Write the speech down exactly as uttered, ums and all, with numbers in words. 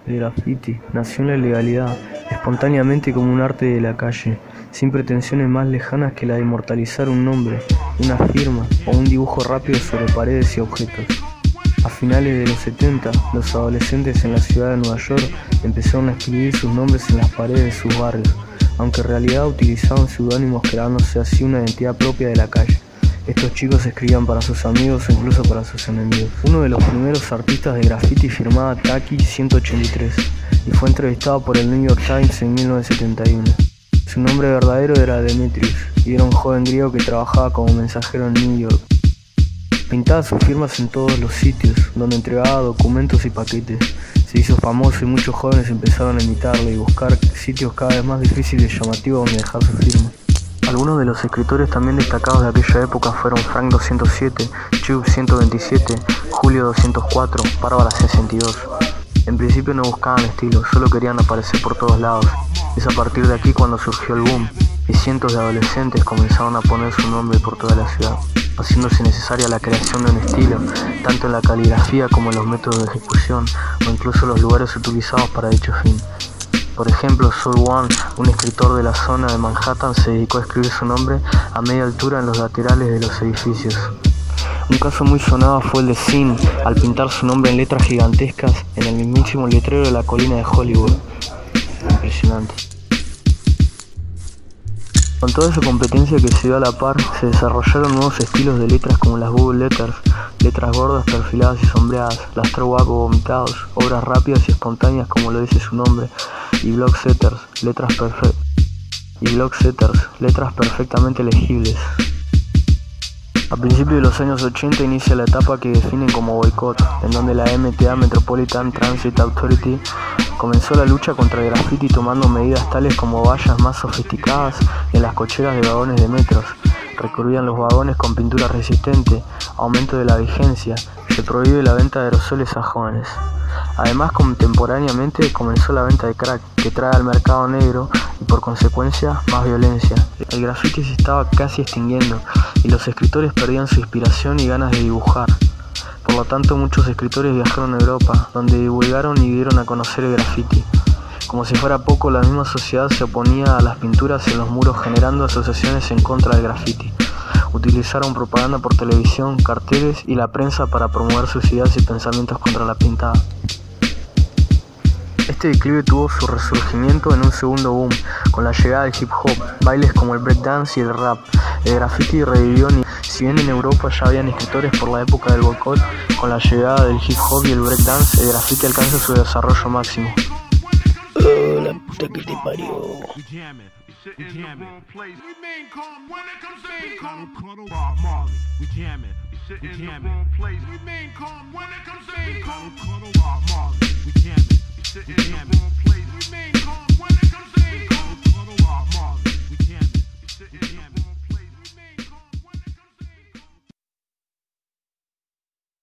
El graffiti nació en la ilegalidad, espontáneamente como un arte de la calle, sin pretensiones más lejanas que la de inmortalizar un nombre, una firma o un dibujo rápido sobre paredes y objetos. A finales de los setenta, los adolescentes en la ciudad de Nueva York empezaron a escribir sus nombres en las paredes de sus barrios, aunque en realidad utilizaban seudónimos creándose así una identidad propia de la calle. Estos chicos escribían para sus amigos o incluso para sus enemigos. Uno de los primeros artistas de graffiti firmaba Taki ciento ochenta y tres y fue entrevistado por el New York Times en mil novecientos setenta y uno. Su nombre verdadero era Demetrius y era un joven griego que trabajaba como mensajero en New York. Pintaba sus firmas en todos los sitios donde entregaba documentos y paquetes. Se hizo famoso y muchos jóvenes empezaron a imitarle y buscar sitios cada vez más difíciles y llamativos donde dejar su firma. Algunos de los escritores también destacados de aquella época fueron Frank doscientos siete, Chub ciento veintisiete, Julio doscientos cuatro, Bárbara sesenta y dos. En principio no buscaban estilo, solo querían aparecer por todos lados. Es a partir de aquí cuando surgió el boom y cientos de adolescentes comenzaron a poner su nombre por toda la ciudad, haciéndose necesaria la creación de un estilo, tanto en la caligrafía como en los métodos de ejecución o incluso los lugares utilizados para dicho fin. Por ejemplo, Soul One, un escritor de la zona de Manhattan, se dedicó a escribir su nombre a media altura en los laterales de los edificios. Un caso muy sonado fue el de Sin, al pintar su nombre en letras gigantescas en el mismísimo letrero de la colina de Hollywood. Impresionante. Con toda esa competencia que se dio a la par, se desarrollaron nuevos estilos de letras como las bubble letters, letras gordas, perfiladas y sombreadas, las throw up o vomitados, obras rápidas y espontáneas como lo dice su nombre, y block setters, letras perfe- y block setters, letras perfectamente legibles. A principios de los años ochenta inicia la etapa que definen como boicot, en donde la M T A Metropolitan Transit Authority comenzó la lucha contra el graffiti tomando medidas tales como vallas más sofisticadas en las cocheras de vagones de metros, recurrían los vagones con pintura resistente, aumento de la vigencia, se prohíbe la venta de aerosoles a jóvenes. Además, contemporáneamente comenzó la venta de crack, que trae al mercado negro y por consecuencia más violencia. El graffiti se estaba casi extinguiendo y los escritores perdían su inspiración y ganas de dibujar. Por lo tanto, muchos escritores viajaron a Europa, donde divulgaron y dieron a conocer el graffiti. Como si fuera poco, la misma sociedad se oponía a las pinturas en los muros, generando asociaciones en contra del graffiti. Utilizaron propaganda por televisión, carteles y la prensa para promover sus ideas y pensamientos contra la pintada. Este declive tuvo su resurgimiento en un segundo boom, con la llegada del hip hop, bailes como el breakdance y el rap. El graffiti revivió, ni si bien en Europa ya habían escritores por la época del boicot, con la llegada del hip hop y el breakdance, el graffiti alcanza su desarrollo máximo. Oh, la puta que te parió. We jamming. We remain calm when it comes to being calm. Bob Marley. We jamming. We sit in the wrong place. We remain calm when it comes to being calm. Bob Marley. We jamming. We sit in the wrong